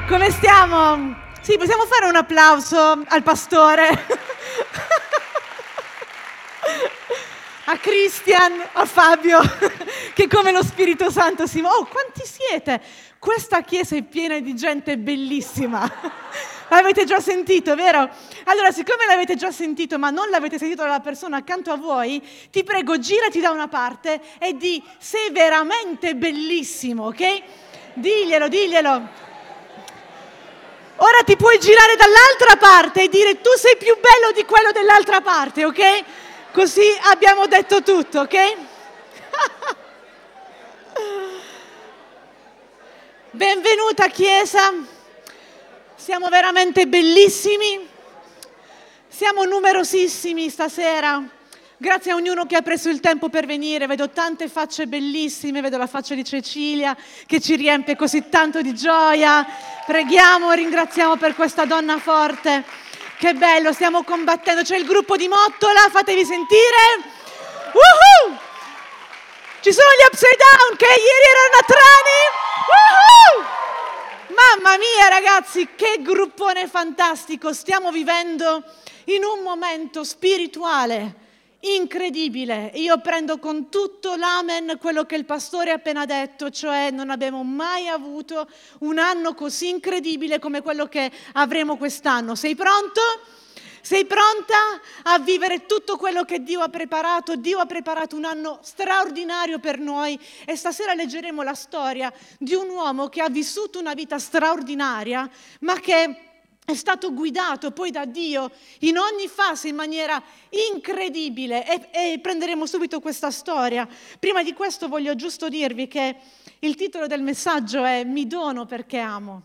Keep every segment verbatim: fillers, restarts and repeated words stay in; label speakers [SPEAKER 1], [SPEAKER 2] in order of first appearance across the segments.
[SPEAKER 1] Come stiamo? Sì, possiamo fare un applauso al pastore, a Christian, a Fabio, che come lo Spirito Santo si muove. Oh, quanti siete? Questa chiesa è piena di gente bellissima. L'avete già sentito, vero? Allora, siccome l'avete già sentito, ma non l'avete sentito dalla persona accanto a voi, ti prego, girati da una parte e di sei veramente bellissimo, ok? Diglielo, diglielo. Ora ti puoi girare dall'altra parte e dire tu sei più bello di quello dell'altra parte, ok? Così abbiamo detto tutto, ok? Benvenuta Chiesa, siamo veramente bellissimi, siamo numerosissimi stasera. Grazie a ognuno che ha preso il tempo per venire, vedo tante facce bellissime, vedo la faccia di Cecilia che ci riempie così tanto di gioia. Preghiamo e ringraziamo per questa donna forte. Che bello, stiamo combattendo. C'è il gruppo di Mottola, fatevi sentire. Woohoo! Ci sono gli Upside Down che ieri erano a Trani. Woohoo! Mamma mia ragazzi, che gruppone fantastico. Stiamo vivendo in un momento spirituale incredibile. Io prendo con tutto l'amen quello che il pastore ha appena detto, cioè non abbiamo mai avuto un anno così incredibile come quello che avremo quest'anno. Sei pronto? Sei pronta a vivere tutto quello che Dio ha preparato? Dio ha preparato un anno straordinario per noi e stasera leggeremo la storia di un uomo che ha vissuto una vita straordinaria, ma che è stato guidato poi da Dio in ogni fase in maniera incredibile e, e prenderemo subito questa storia. Prima di questo voglio giusto dirvi che il titolo del messaggio è Mi dono perché amo.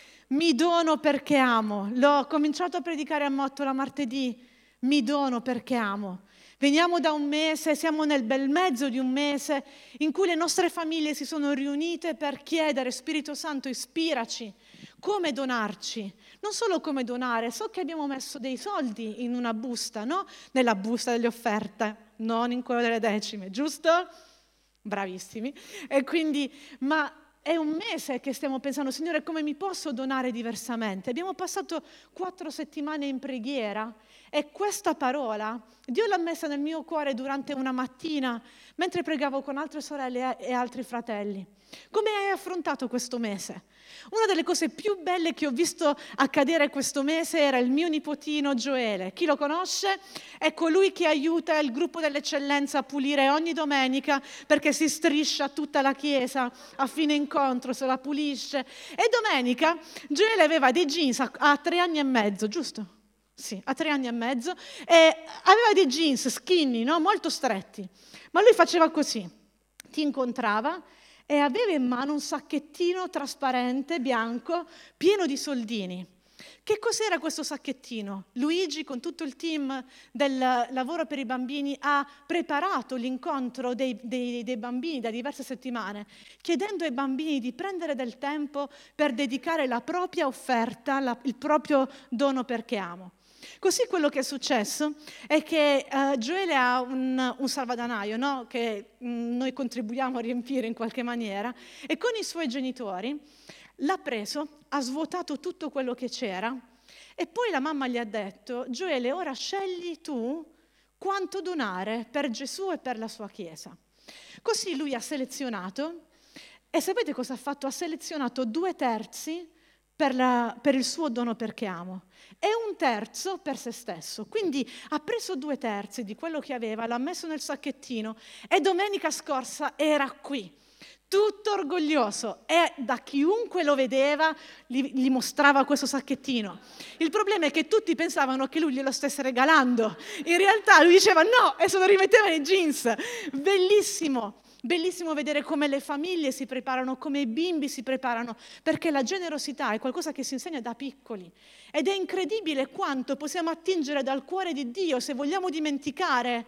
[SPEAKER 1] Mi dono perché amo. L'ho cominciato a predicare a Mottola martedì. Mi dono perché amo. Veniamo da un mese, siamo nel bel mezzo di un mese in cui le nostre famiglie si sono riunite per chiedere, Spirito Santo, ispiraci, come donarci. Non solo come donare, so che abbiamo messo dei soldi in una busta, no? Nella busta delle offerte, non in quello delle decime, giusto? Bravissimi. E quindi, ma è un mese che stiamo pensando, Signore, come mi posso donare diversamente? Abbiamo passato quattro settimane in preghiera e questa parola Dio l'ha messa nel mio cuore durante una mattina mentre pregavo con altre sorelle e altri fratelli. Come hai affrontato questo mese? Una delle cose più belle che ho visto accadere questo mese era il mio nipotino Gioele. Chi lo conosce? È colui che aiuta il gruppo dell'eccellenza a pulire ogni domenica perché si striscia tutta la chiesa a fine incontro, se la pulisce. E domenica Gioele aveva dei jeans a, a tre anni e mezzo, giusto? Sì, a tre anni e mezzo, e aveva dei jeans skinny, no? Molto stretti. Ma lui faceva così, ti incontrava e aveva in mano un sacchettino trasparente, bianco, pieno di soldini. Che cos'era questo sacchettino? Luigi, con tutto il team del lavoro per i bambini, ha preparato l'incontro dei, dei, dei bambini da diverse settimane, chiedendo ai bambini di prendere del tempo per dedicare la propria offerta, la, il proprio dono perché amo. Così quello che è successo è che uh, Gioele ha un, un salvadanaio, no? Che mh, noi contribuiamo a riempire in qualche maniera, e con i suoi genitori l'ha preso, ha svuotato tutto quello che c'era e poi la mamma gli ha detto: Gioele, ora scegli tu quanto donare per Gesù e per la sua Chiesa. Così lui ha selezionato, e sapete cosa ha fatto? Ha selezionato due terzi per, la, per il suo dono perché amo e un terzo per se stesso. Quindi ha preso due terzi di quello che aveva, l'ha messo nel sacchettino e domenica scorsa era qui, tutto orgoglioso, e da chiunque lo vedeva gli, gli mostrava questo sacchettino. Il problema è che tutti pensavano che lui glielo stesse regalando. In realtà lui diceva no e se lo rimetteva nei jeans. Bellissimo. Bellissimo vedere come le famiglie si preparano, come i bimbi si preparano, perché la generosità è qualcosa che si insegna da piccoli ed è incredibile quanto possiamo attingere dal cuore di Dio. Se vogliamo dimenticare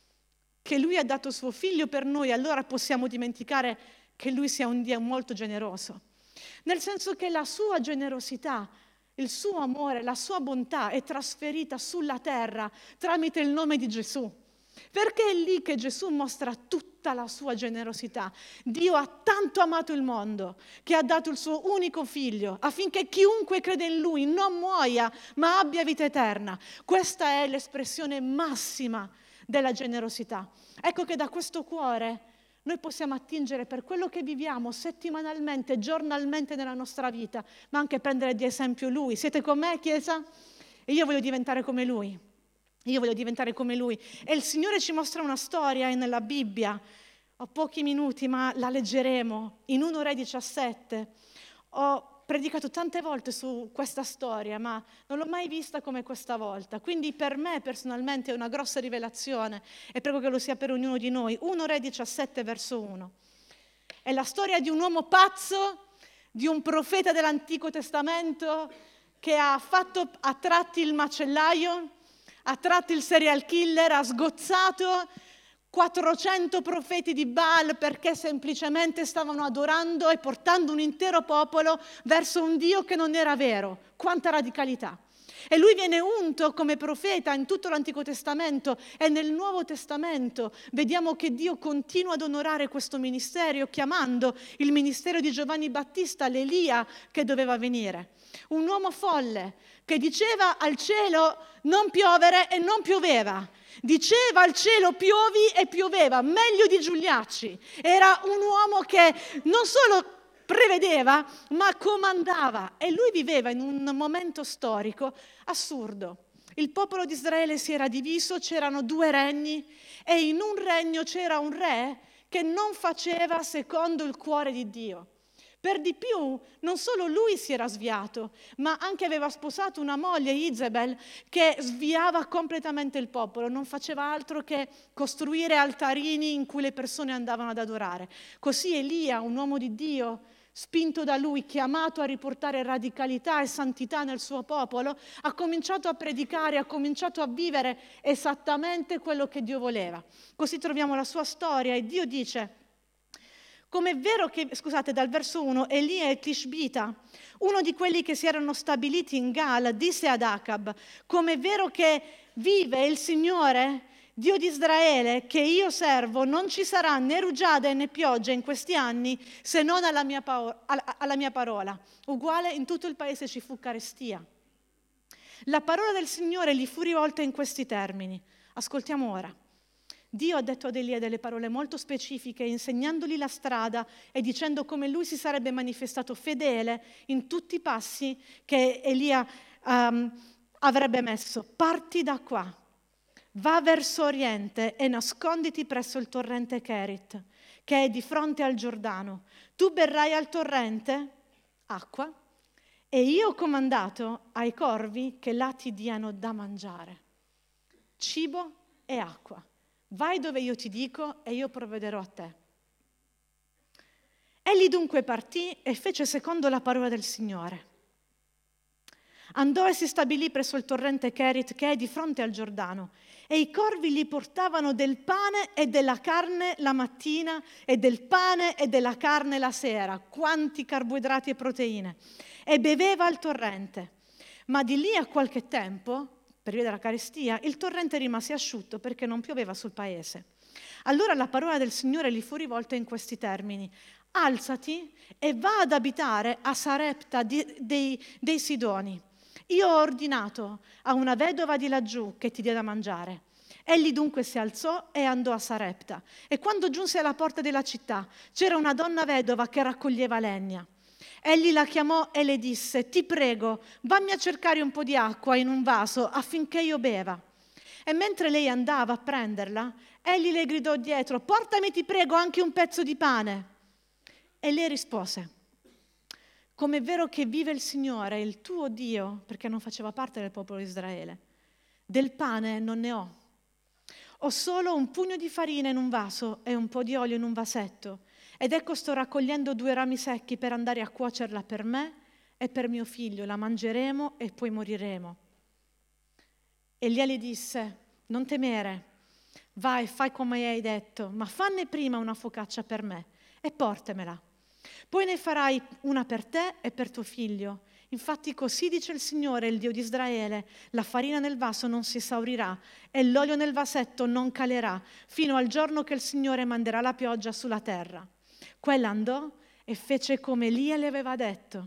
[SPEAKER 1] che Lui ha dato suo figlio per noi, allora possiamo dimenticare che Lui sia un Dio molto generoso, nel senso che la sua generosità, il suo amore, la sua bontà è trasferita sulla terra tramite il nome di Gesù. Perché è lì che Gesù mostra tutta la sua generosità. Dio ha tanto amato il mondo che ha dato il suo unico figlio affinché chiunque crede in lui non muoia ma abbia vita eterna. Questa è l'espressione massima della generosità. Ecco che da questo cuore noi possiamo attingere per quello che viviamo settimanalmente, giornalmente nella nostra vita, ma anche prendere di esempio Lui. Siete con me, Chiesa? E io voglio diventare come Lui. Io voglio diventare come Lui. E il Signore ci mostra una storia nella Bibbia. Ho pochi minuti, ma la leggeremo. In primo Re diciassette. Ho predicato tante volte su questa storia, ma non l'ho mai vista come questa volta. Quindi per me personalmente è una grossa rivelazione e prego che lo sia per ognuno di noi. primo Re diciassette, verso uno. È la storia di un uomo pazzo, di un profeta dell'Antico Testamento che ha fatto a tratti il macellaio, ha tratti il serial killer, ha sgozzato quattrocento profeti di Baal perché semplicemente stavano adorando e portando un intero popolo verso un Dio che non era vero. Quanta radicalità! E lui viene unto come profeta in tutto l'Antico Testamento e nel Nuovo Testamento vediamo che Dio continua ad onorare questo ministero, chiamando il ministero di Giovanni Battista l'Elia che doveva venire. Un uomo folle che diceva al cielo non piovere e non pioveva. Diceva al cielo piovi e pioveva, meglio di Giuliacci. Era un uomo che non solo prevedeva, ma comandava. E lui viveva in un momento storico assurdo. Il popolo di Israele si era diviso, c'erano due regni e in un regno c'era un re che non faceva secondo il cuore di Dio. Per di più, non solo lui si era sviato, ma anche aveva sposato una moglie, Izebel, che sviava completamente il popolo, non faceva altro che costruire altarini in cui le persone andavano ad adorare. Così Elia, un uomo di Dio, spinto da lui, chiamato a riportare radicalità e santità nel suo popolo, ha cominciato a predicare, ha cominciato a vivere esattamente quello che Dio voleva. Così troviamo la sua storia e Dio dice: com'è vero che, scusate, dal verso uno, Elia e Tishbita, uno di quelli che si erano stabiliti in Gal, disse ad Acab: com'è vero che vive il Signore, Dio di Israele, che io servo, non ci sarà né rugiada né pioggia in questi anni se non alla mia, pa- alla mia parola. Uguale in tutto il paese ci fu carestia. La parola del Signore gli fu rivolta in questi termini. Ascoltiamo ora. Dio ha detto ad Elia delle parole molto specifiche, insegnandogli la strada e dicendo come lui si sarebbe manifestato fedele in tutti i passi che Elia um, avrebbe messo. Parti da qua, va verso oriente e nasconditi presso il torrente Kerit, che è di fronte al Giordano. Tu berrai al torrente acqua e io ho comandato ai corvi che là ti diano da mangiare, cibo e acqua. Vai dove io ti dico e io provvederò a te. Egli dunque partì e fece secondo la parola del Signore. Andò e si stabilì presso il torrente Kerit che è di fronte al Giordano e i corvi gli portavano del pane e della carne la mattina e del pane e della carne la sera, quanti carboidrati e proteine, e beveva al torrente. Ma di lì a qualche tempo, per via della carestia, il torrente rimase asciutto perché non pioveva sul paese. Allora la parola del Signore gli fu rivolta in questi termini: alzati e va ad abitare a Sarepta di, dei, dei Sidoni. Io ho ordinato a una vedova di laggiù che ti dia da mangiare. Egli dunque si alzò e andò a Sarepta. E quando giunse alla porta della città, c'era una donna vedova che raccoglieva legna. Egli la chiamò e le disse: ti prego, vammi a cercare un po' di acqua in un vaso affinché io beva. E mentre lei andava a prenderla, egli le gridò dietro: portami, ti prego, anche un pezzo di pane. E lei rispose: com'è vero che vive il Signore, il tuo Dio, perché non faceva parte del popolo di Israele, del pane non ne ho. Ho solo un pugno di farina in un vaso e un po' di olio in un vasetto. Ed ecco sto raccogliendo due rami secchi per andare a cuocerla per me e per mio figlio. La mangeremo e poi moriremo. Elia le disse: non temere, vai, fai come hai detto, ma fanne prima una focaccia per me e portamela. Poi ne farai una per te e per tuo figlio. Infatti così dice il Signore, il Dio di Israele: la farina nel vaso non si esaurirà e l'olio nel vasetto non calerà, fino al giorno che il Signore manderà la pioggia sulla terra. Quella andò e fece come Elia le aveva detto.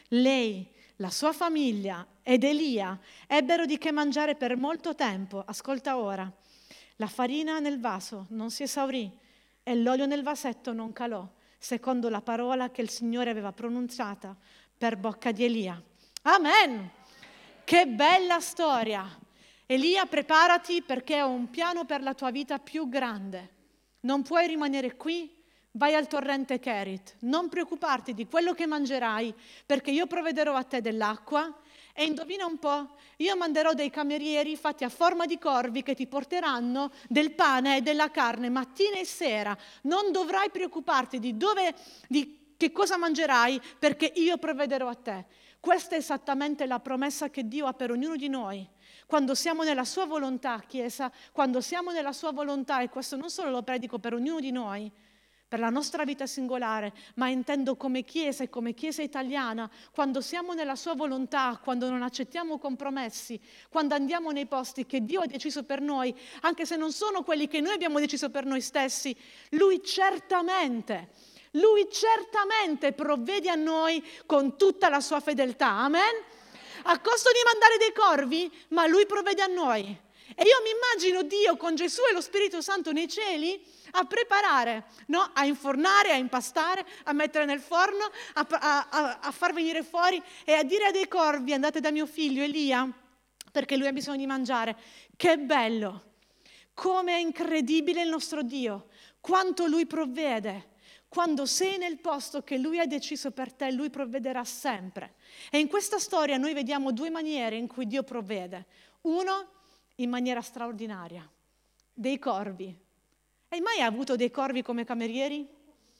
[SPEAKER 1] Lei, la sua famiglia ed Elia ebbero di che mangiare per molto tempo. Ascolta ora. La farina nel vaso non si esaurì e l'olio nel vasetto non calò, secondo la parola che il Signore aveva pronunciata per bocca di Elia. Amen! Che bella storia! Elia, preparati perché ho un piano per la tua vita più grande. Non puoi rimanere qui, vai al torrente Kerit. Non preoccuparti di quello che mangerai, perché io provvederò a te dell'acqua. E indovina un po', io manderò dei camerieri fatti a forma di corvi che ti porteranno del pane e della carne mattina e sera. Non dovrai preoccuparti di dove, di che cosa mangerai, perché io provvederò a te. Questa è esattamente la promessa che Dio ha per ognuno di noi. Quando siamo nella sua volontà, Chiesa, quando siamo nella sua volontà, e questo non solo lo predico per ognuno di noi, per la nostra vita singolare, ma intendo come Chiesa e come Chiesa italiana, quando siamo nella sua volontà, quando non accettiamo compromessi, quando andiamo nei posti che Dio ha deciso per noi, anche se non sono quelli che noi abbiamo deciso per noi stessi, Lui certamente, Lui certamente provvede a noi con tutta la sua fedeltà. Amen? A costo di mandare dei corvi, ma Lui provvede a noi. E io mi immagino Dio con Gesù e lo Spirito Santo nei cieli a preparare, no? A infornare, a impastare, a mettere nel forno, a, a, a, a far venire fuori e a dire a dei corvi: andate da mio figlio Elia, perché lui ha bisogno di mangiare. Che bello! Come è incredibile il nostro Dio, quanto Lui provvede. Quando sei nel posto che Lui ha deciso per te, Lui provvederà sempre. E in questa storia noi vediamo due maniere in cui Dio provvede. Uno, in maniera straordinaria, dei corvi. Hai mai avuto dei corvi come camerieri?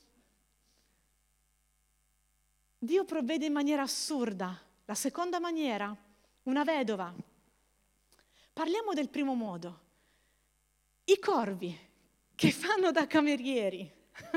[SPEAKER 1] Dio provvede in maniera assurda. La seconda maniera, una vedova. Parliamo del primo modo. I corvi che fanno da camerieri.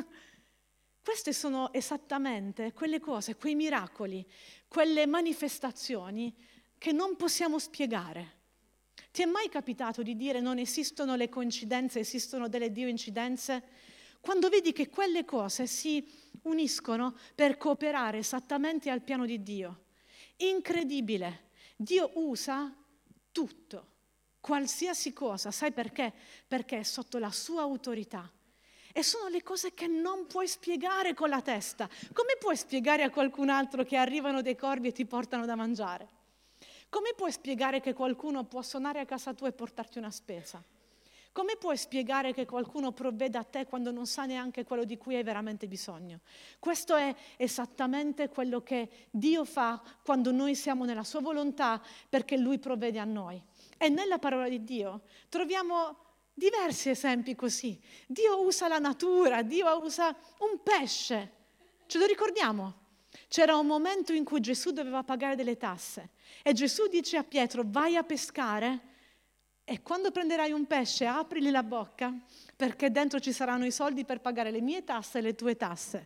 [SPEAKER 1] Queste sono esattamente quelle cose, quei miracoli, quelle manifestazioni che non possiamo spiegare. Ti è mai capitato di dire non esistono le coincidenze, esistono delle dio-incidenze? Quando vedi che quelle cose si uniscono per cooperare esattamente al piano di Dio. Incredibile! Dio usa tutto, qualsiasi cosa. Sai perché? Perché è sotto la sua autorità. E sono le cose che non puoi spiegare con la testa. Come puoi spiegare a qualcun altro che arrivano dei corvi e ti portano da mangiare? Come puoi spiegare che qualcuno può suonare a casa tua e portarti una spesa? Come puoi spiegare che qualcuno provveda a te quando non sa neanche quello di cui hai veramente bisogno? Questo è esattamente quello che Dio fa quando noi siamo nella sua volontà, perché Lui provvede a noi. E nella parola di Dio troviamo diversi esempi così. Dio usa la natura, Dio usa un pesce. Ce lo ricordiamo? C'era un momento in cui Gesù doveva pagare delle tasse e Gesù dice a Pietro: vai a pescare e quando prenderai un pesce aprili la bocca, perché dentro ci saranno i soldi per pagare le mie tasse e le tue tasse.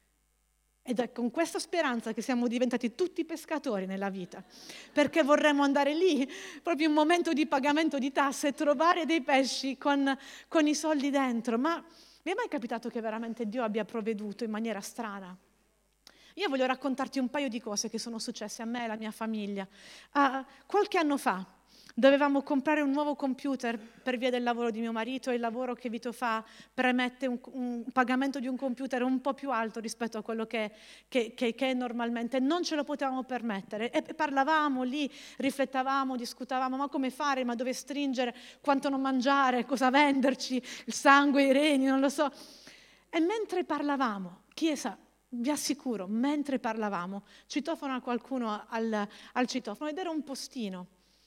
[SPEAKER 1] Ed è con questa speranza che siamo diventati tutti pescatori nella vita, perché vorremmo andare lì, proprio in un momento di pagamento di tasse, e trovare dei pesci con, con i soldi dentro. Ma vi è mai capitato che veramente Dio abbia provveduto in maniera strana? Io voglio raccontarti un paio di cose che sono successe a me e alla mia famiglia. Uh, qualche anno fa dovevamo comprare un nuovo computer per via del lavoro di mio marito, e il lavoro che Vito fa premette un, un pagamento di un computer un po' più alto rispetto a quello che, che, che, che è normalmente. Non ce lo potevamo permettere e parlavamo lì, riflettavamo, discutavamo: ma come fare, ma dove stringere, quanto non mangiare, cosa venderci, il sangue, i reni, non lo so. E mentre parlavamo, Chiesa, vi assicuro, mentre parlavamo, citofona qualcuno al, al citofono ed era un postino.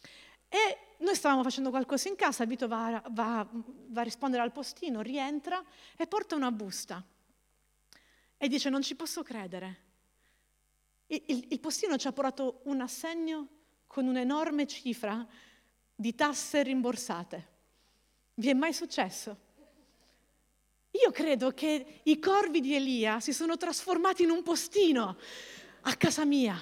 [SPEAKER 1] E noi stavamo facendo qualcosa in casa, Vito va, va, va a rispondere al postino, rientra e porta una busta. E dice: non ci posso credere. Il, il, il postino ci ha portato un assegno con un'enorme cifra di tasse rimborsate. Vi è mai successo? Io credo che i corvi di Elia si sono trasformati in un postino a casa mia.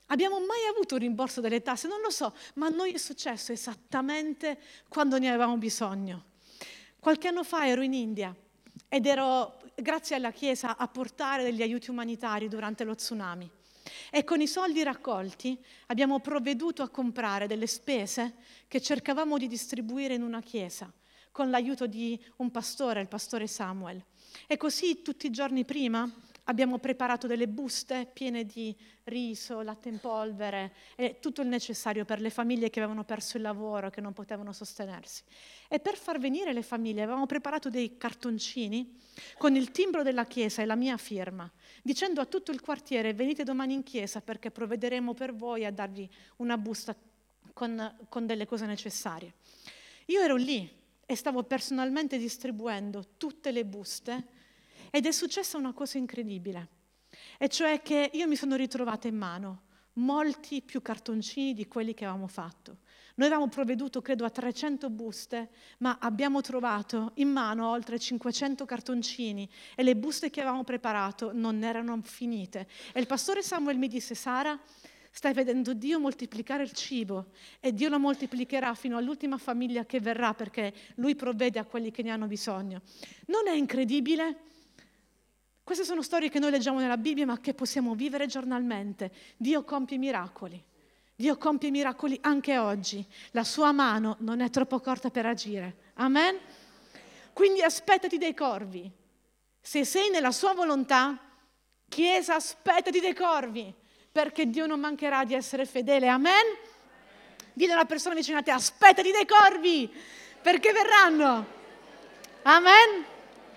[SPEAKER 1] Abbiamo mai avuto un rimborso delle tasse? Non lo so, ma a noi è successo esattamente quando ne avevamo bisogno. Qualche anno fa ero in India ed ero, grazie alla Chiesa, a portare degli aiuti umanitari durante lo tsunami. E con i soldi raccolti abbiamo provveduto a comprare delle spese che cercavamo di distribuire in una chiesa, con l'aiuto di un pastore, il pastore Samuel. E così tutti i giorni prima abbiamo preparato delle buste piene di riso, latte in polvere e tutto il necessario per le famiglie che avevano perso il lavoro, che non potevano sostenersi. E per far venire le famiglie avevamo preparato dei cartoncini con il timbro della chiesa e la mia firma, dicendo a tutto il quartiere: venite domani in chiesa perché provvederemo per voi a darvi una busta con, con delle cose necessarie. Io ero lì e stavo personalmente distribuendo tutte le buste ed è successa una cosa incredibile, e cioè che io mi sono ritrovata in mano molti più cartoncini di quelli che avevamo fatto. Noi avevamo provveduto, credo, a trecento buste, ma abbiamo trovato in mano oltre cinquecento cartoncini e le buste che avevamo preparato non erano finite. E il pastore Samuel mi disse: Sara, stai vedendo Dio moltiplicare il cibo e Dio lo moltiplicherà fino all'ultima famiglia che verrà, perché Lui provvede a quelli che ne hanno bisogno. Non è incredibile? Queste sono storie che noi leggiamo nella Bibbia, ma che possiamo vivere giornalmente. Dio compie miracoli. Dio compie miracoli anche oggi. La sua mano non è troppo corta per agire. Amen? Quindi aspettati dei corvi. Se sei nella sua volontà, Chiesa, aspettati dei corvi, perché Dio non mancherà di essere fedele. Amen? Dite alla persona vicino a te: aspettati dei corvi, perché verranno. Amen?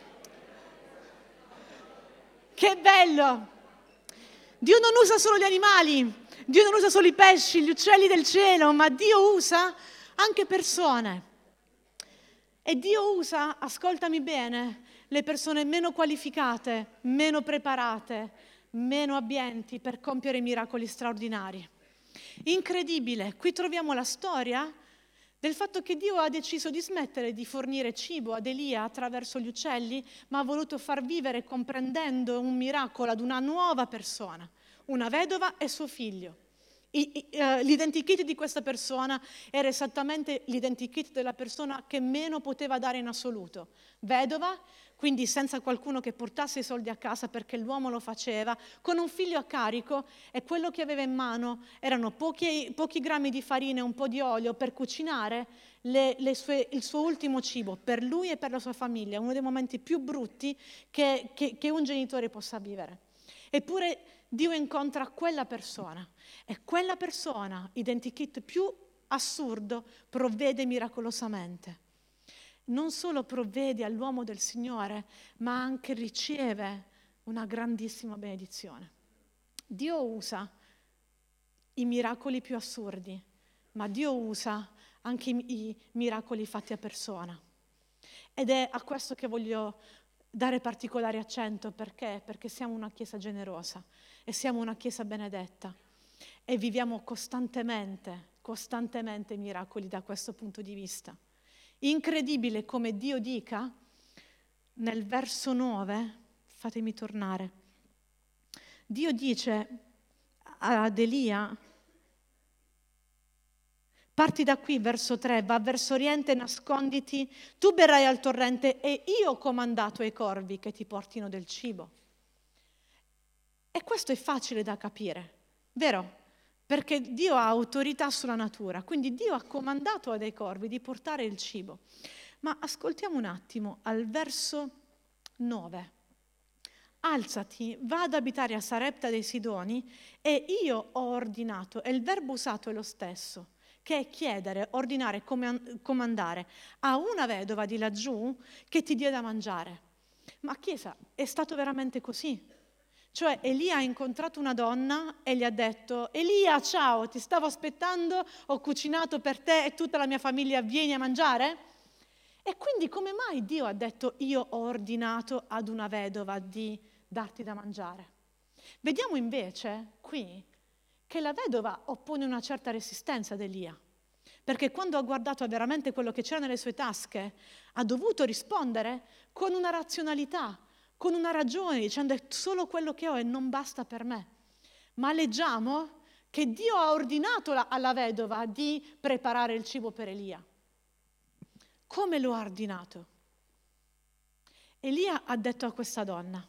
[SPEAKER 1] Che bello! Dio non usa solo gli animali, Dio non usa solo i pesci, gli uccelli del cielo, ma Dio usa anche persone. E Dio usa, ascoltami bene, le persone meno qualificate, meno preparate, meno abbienti per compiere miracoli straordinari. Incredibile, qui troviamo la storia del fatto che Dio ha deciso di smettere di fornire cibo ad Elia attraverso gli uccelli, ma ha voluto far vivere, comprendendo un miracolo, ad una nuova persona, una vedova e suo figlio. I, i, uh, l'identikit di questa persona era esattamente l'identikit della persona che meno poteva dare in assoluto. Vedova, quindi senza qualcuno che portasse i soldi a casa perché l'uomo lo faceva, con un figlio a carico, e quello che aveva in mano erano pochi, pochi grammi di farina e un po' di olio per cucinare le, le sue, il suo ultimo cibo per lui e per la sua famiglia, uno dei momenti più brutti che, che, che un genitore possa vivere. Eppure Dio incontra quella persona e quella persona, identikit più assurdo, provvede miracolosamente. Non solo provvede all'uomo del Signore, ma anche riceve una grandissima benedizione. Dio usa i miracoli più assurdi, ma Dio usa anche i, i miracoli fatti a persona. Ed è a questo che voglio dare particolare accento. Perché? Perché siamo una Chiesa generosa e siamo una Chiesa benedetta e viviamo costantemente, costantemente miracoli da questo punto di vista. Incredibile come Dio dica nel verso nove, fatemi tornare, Dio dice ad Elia: parti da qui, verso tre, va verso oriente, nasconditi, tu berrai al torrente e io ho comandato ai corvi che ti portino del cibo. E questo è facile da capire, vero? Perché Dio ha autorità sulla natura, quindi Dio ha comandato a dei corvi di portare il cibo. Ma ascoltiamo un attimo al verso nove. Alzati, va ad abitare a Sarepta dei Sidoni e io ho ordinato, e il verbo usato è lo stesso, che è chiedere, ordinare, comandare a una vedova di laggiù che ti dia da mangiare. Ma Chiesa, è stato veramente così? Cioè Elia ha incontrato una donna e gli ha detto: Elia, ciao, ti stavo aspettando, ho cucinato per te e tutta la mia famiglia, vieni a mangiare? E quindi come mai Dio ha detto: io ho ordinato ad una vedova di darti da mangiare? Vediamo invece qui che la vedova oppone una certa resistenza ad Elia, perché quando ha guardato veramente quello che c'era nelle sue tasche, ha dovuto rispondere con una razionalità, con una ragione, dicendo: è solo quello che ho e non basta per me. Ma leggiamo che Dio ha ordinato la- alla vedova di preparare il cibo per Elia. Come lo ha ordinato? Elia ha detto a questa donna: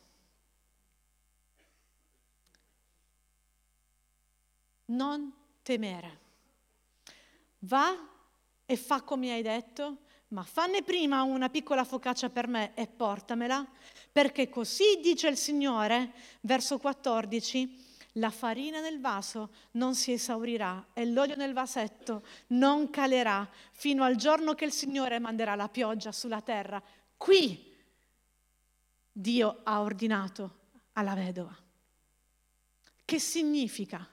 [SPEAKER 1] non temere, va e fa come hai detto, ma fanne prima una piccola focaccia per me e portamela, perché così dice il Signore, verso quattordici, la farina nel vaso non si esaurirà e l'olio nel vasetto non calerà fino al giorno che il Signore manderà la pioggia sulla terra. Qui Dio ha ordinato alla vedova. Che significa?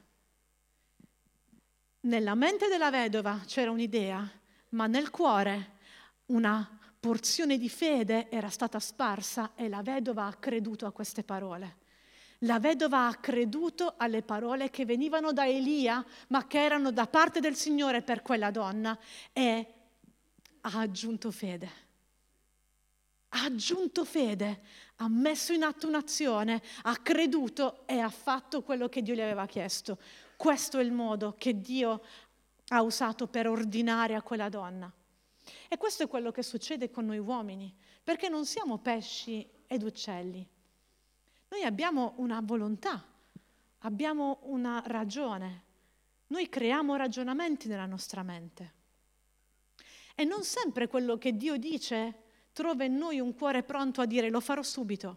[SPEAKER 1] Nella mente della vedova c'era un'idea, ma nel cuore una porzione di fede era stata sparsa e la vedova ha creduto a queste parole. La vedova ha creduto alle parole che venivano da Elia, ma che erano da parte del Signore per quella donna, e ha aggiunto fede. Ha aggiunto fede, ha messo in atto un'azione, ha creduto e ha fatto quello che Dio gli aveva chiesto. Questo è il modo che Dio ha usato per ordinare a quella donna. E questo è quello che succede con noi uomini, perché non siamo pesci ed uccelli. Noi abbiamo una volontà, abbiamo una ragione. Noi creiamo ragionamenti nella nostra mente. E non sempre quello che Dio dice trova in noi un cuore pronto a dire lo farò subito.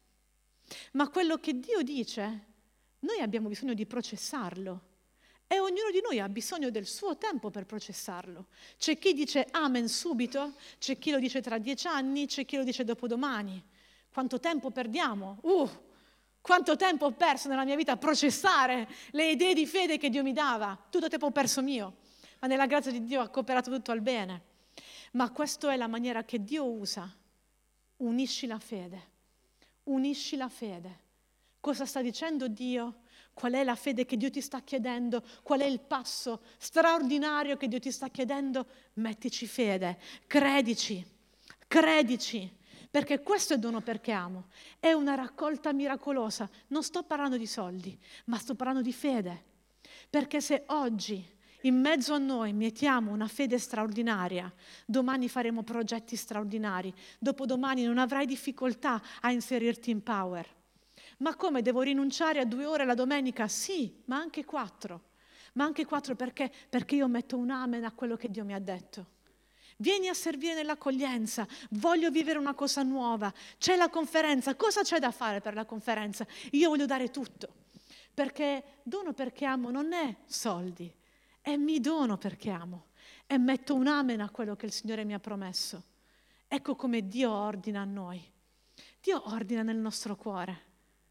[SPEAKER 1] Ma quello che Dio dice, noi abbiamo bisogno di processarlo. E ognuno di noi ha bisogno del suo tempo per processarlo. C'è chi dice amen subito, c'è chi lo dice tra dieci anni, c'è chi lo dice dopodomani. Quanto tempo perdiamo? Uh, quanto tempo ho perso nella mia vita a processare le idee di fede che Dio mi dava. Tutto tempo perso mio, ma nella grazia di Dio ha cooperato tutto al bene. Ma questa è la maniera che Dio usa. Unisci la fede. Unisci la fede. Cosa sta dicendo Dio? Qual è la fede che Dio ti sta chiedendo? Qual è il passo straordinario che Dio ti sta chiedendo? Mettici fede, credici, credici, perché questo è dono perché amo. È una raccolta miracolosa. Non sto parlando di soldi, ma sto parlando di fede. Perché se oggi in mezzo a noi mettiamo una fede straordinaria, domani faremo progetti straordinari, dopodomani non avrai difficoltà a inserirti in Power. Ma come, devo rinunciare a due ore la domenica? Sì, ma anche quattro. Ma anche quattro perché? Perché io metto un amen a quello che Dio mi ha detto. Vieni a servire nell'accoglienza, voglio vivere una cosa nuova, c'è la conferenza, cosa c'è da fare per la conferenza? Io voglio dare tutto, perché dono perché amo non è soldi, è mi dono perché amo e metto un amen a quello che il Signore mi ha promesso. Ecco come Dio ordina a noi. Dio ordina nel nostro cuore.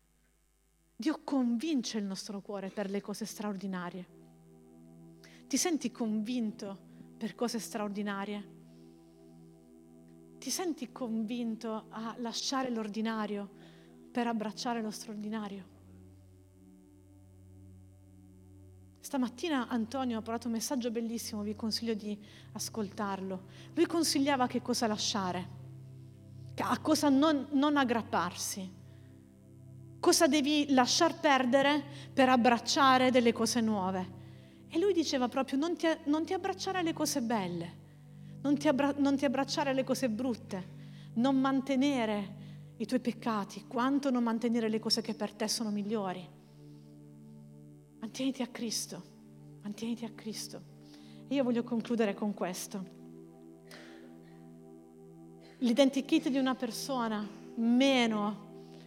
[SPEAKER 1] Dio convince il nostro cuore per le cose straordinarie. Ti senti convinto per cose straordinarie? Ti senti convinto a lasciare l'ordinario per abbracciare lo straordinario? Stamattina Antonio ha parlato un messaggio bellissimo, vi consiglio di ascoltarlo. Lui consigliava che cosa lasciare, a cosa non, non aggrapparsi. Cosa devi lasciar perdere per abbracciare delle cose nuove? E lui diceva proprio non ti, non ti abbracciare alle cose belle, non ti, abbra, non ti abbracciare alle cose brutte, non mantenere i tuoi peccati, quanto non mantenere le cose che per te sono migliori. Mantieniti a Cristo, mantieniti a Cristo. E io voglio concludere con questo. L'identikit di una persona meno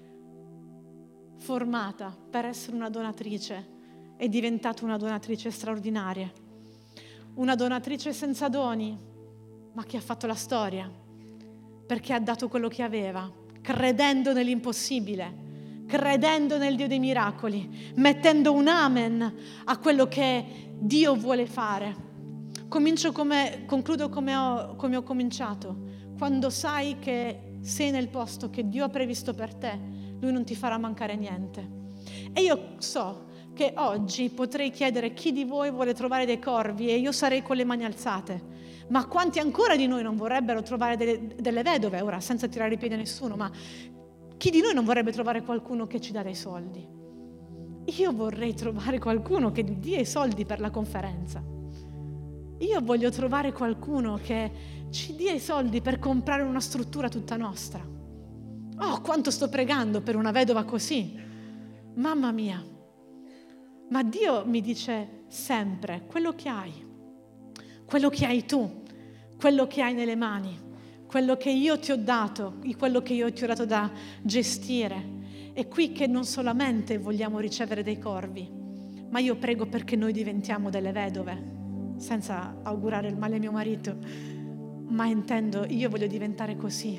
[SPEAKER 1] formata per essere una donatrice è diventata una donatrice straordinaria, una donatrice senza doni, ma che ha fatto la storia perché ha dato quello che aveva, credendo nell'impossibile, credendo nel Dio dei miracoli, mettendo un amen a quello che Dio vuole fare. Comincio come, concludo come ho, come ho cominciato. Quando sai che sei nel posto che Dio ha previsto per te, Lui non ti farà mancare niente. E io so che oggi potrei chiedere chi di voi vuole trovare dei corvi e io sarei con le mani alzate. Ma quanti ancora di noi non vorrebbero trovare delle, delle vedove? Ora, senza tirare i piedi a nessuno, ma chi di noi non vorrebbe trovare qualcuno che ci dà dei soldi? io vorrei trovare qualcuno che mi dia i soldi per la conferenza. Io voglio trovare qualcuno che ci dia i soldi per comprare una struttura tutta nostra. Oh, quanto sto pregando per una vedova così. Mamma mia. Ma Dio mi dice sempre quello che hai, quello che hai tu, quello che hai nelle mani, quello che io ti ho dato, quello che io ti ho dato da gestire. È qui che non solamente vogliamo ricevere dei corvi, ma io prego perché noi diventiamo delle vedove, senza augurare il male a mio marito, ma intendo, io voglio diventare così.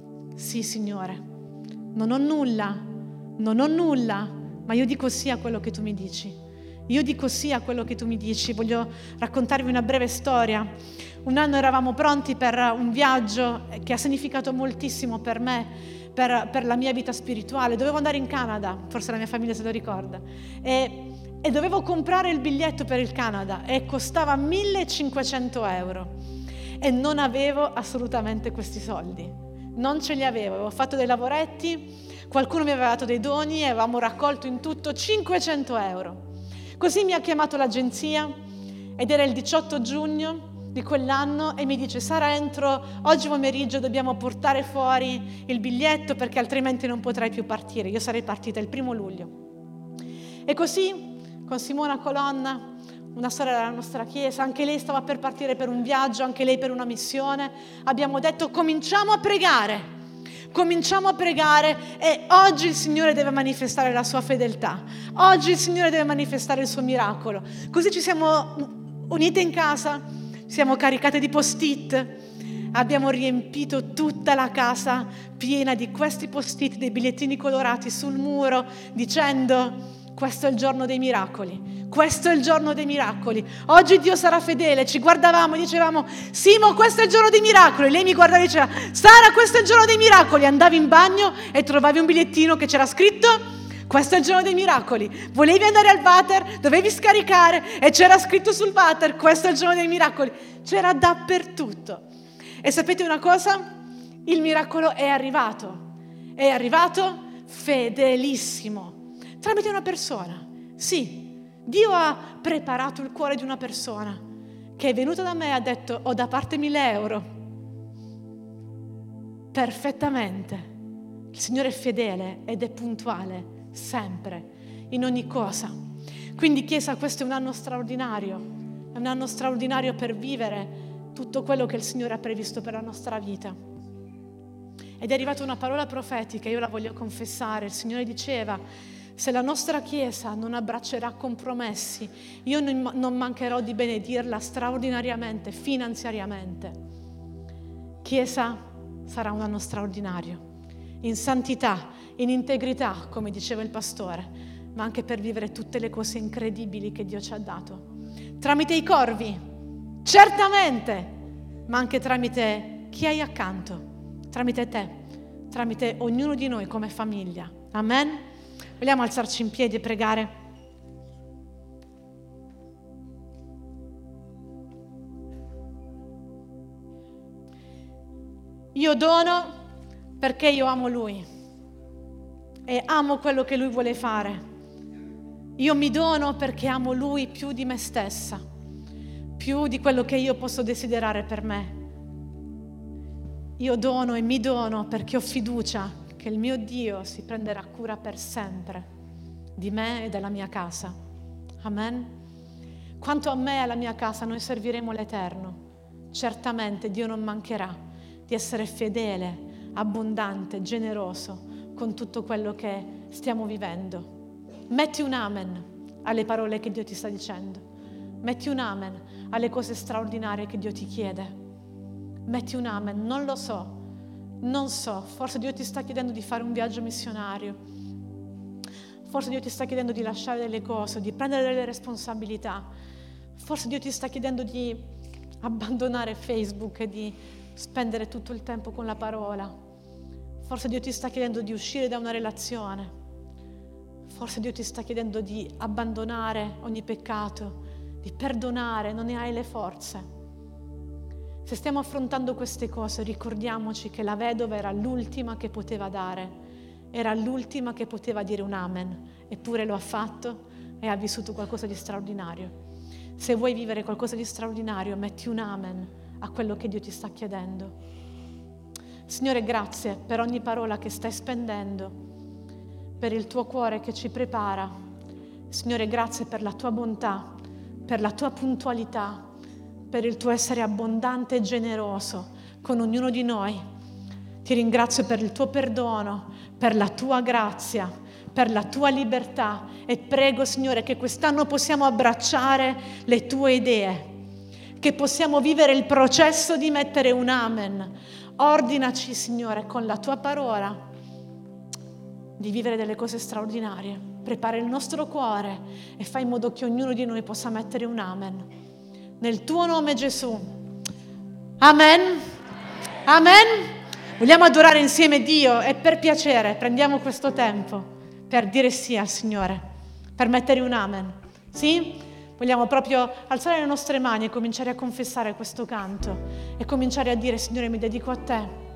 [SPEAKER 1] Sì, Signore, non ho nulla, non ho nulla, ma io dico sì a quello che tu mi dici. Io dico sì a quello che tu mi dici. Voglio raccontarvi una breve storia. Un anno eravamo pronti per un viaggio che ha significato moltissimo per me, per, per la mia vita spirituale. Dovevo andare in Canada, forse la mia famiglia se lo ricorda, e, e dovevo comprare il biglietto per il Canada e costava millecinquecento euro e non avevo assolutamente questi soldi, non ce li avevo, avevo fatto dei lavoretti, qualcuno mi aveva dato dei doni e avevamo raccolto in tutto cinquecento euro. Così mi ha chiamato l'agenzia ed era il diciotto giugno di quell'anno e mi dice: Sara, entro oggi pomeriggio dobbiamo portare fuori il biglietto perché altrimenti non potrai più partire. Io sarei partita il primo luglio. E così con Simona Colonna, una sorella della nostra chiesa, anche lei stava per partire per un viaggio, anche lei per una missione, abbiamo detto: cominciamo a pregare. Cominciamo a pregare e oggi il Signore deve manifestare la sua fedeltà. Oggi il Signore deve manifestare il suo miracolo. Così ci siamo unite in casa, siamo caricate di post-it, abbiamo riempito tutta la casa piena di questi post-it, dei bigliettini colorati sul muro, dicendo: questo è il giorno dei miracoli, questo è il giorno dei miracoli, oggi Dio sarà fedele. Ci guardavamo e dicevamo: Simo, questo è il giorno dei miracoli. Lei mi guardava e diceva: Sara, questo è il giorno dei miracoli. Andavi in bagno e trovavi un bigliettino che c'era scritto: questo è il giorno dei miracoli. Volevi andare al water, dovevi scaricare e c'era scritto sul water: questo è il giorno dei miracoli. C'era dappertutto. E sapete una cosa? Il miracolo è arrivato, è arrivato fedelissimo. Tramite una persona, sì, Dio ha preparato il cuore di una persona che è venuta da me e ha detto: ho da parte mille euro. Perfettamente. Il Signore è fedele ed è puntuale, sempre, in ogni cosa. Quindi Chiesa, questo è un anno straordinario, è un anno straordinario per vivere tutto quello che il Signore ha previsto per la nostra vita. Ed è arrivata una parola profetica, io la voglio confessare. Il Signore diceva: se la nostra Chiesa non abbraccerà compromessi, io non mancherò di benedirla straordinariamente, finanziariamente. Chiesa, sarà un anno straordinario, in santità, in integrità, come diceva il pastore, ma anche per vivere tutte le cose incredibili che Dio ci ha dato. Tramite i corvi, certamente, ma anche tramite chi hai accanto, tramite te, tramite ognuno di noi come famiglia. Amen? Vogliamo alzarci in piedi e pregare? Io dono perché io amo Lui e amo quello che Lui vuole fare. Io mi dono perché amo Lui più di me stessa, più di quello che io posso desiderare per me. Io dono e mi dono perché ho fiducia che il mio Dio si prenderà cura per sempre di me e della mia casa. Amen. Quanto a me e alla mia casa, noi serviremo l'Eterno. Certamente Dio non mancherà di essere fedele, abbondante, generoso con tutto quello che stiamo vivendo. Metti un amen alle parole che Dio ti sta dicendo. Metti un amen alle cose straordinarie che Dio ti chiede. Metti un amen, non lo so. Non so, forse Dio ti sta chiedendo di fare un viaggio missionario, forse Dio ti sta chiedendo di lasciare delle cose, di prendere delle responsabilità, forse Dio ti sta chiedendo di abbandonare Facebook e di spendere tutto il tempo con la parola, forse Dio ti sta chiedendo di uscire da una relazione, forse Dio ti sta chiedendo di abbandonare ogni peccato, di perdonare, non ne hai le forze. Se stiamo affrontando queste cose, ricordiamoci che la vedova era l'ultima che poteva dare era l'ultima che poteva dire un amen, eppure lo ha fatto e ha vissuto qualcosa di straordinario. Se vuoi vivere qualcosa di straordinario, metti un amen a quello che Dio ti sta chiedendo. Signore, grazie per ogni parola che stai spendendo, per il tuo cuore che ci prepara. Signore, grazie per la tua bontà, per la tua puntualità, per il tuo essere abbondante e generoso con ognuno di noi. Ti ringrazio per il tuo perdono, per la tua grazia, per la tua libertà, e prego, Signore, che quest'anno possiamo abbracciare le tue idee, che possiamo vivere il processo di mettere un amen. Ordinaci, Signore, con la tua parola di vivere delle cose straordinarie. Prepara il nostro cuore e fai in modo che ognuno di noi possa mettere un amen. Nel tuo nome, Gesù. Amen. Amen. Vogliamo adorare insieme Dio e per piacere prendiamo questo tempo per dire sì al Signore, per mettere un amen. Sì? Vogliamo proprio alzare le nostre mani e cominciare a confessare questo canto e cominciare a dire: Signore, mi dedico a te.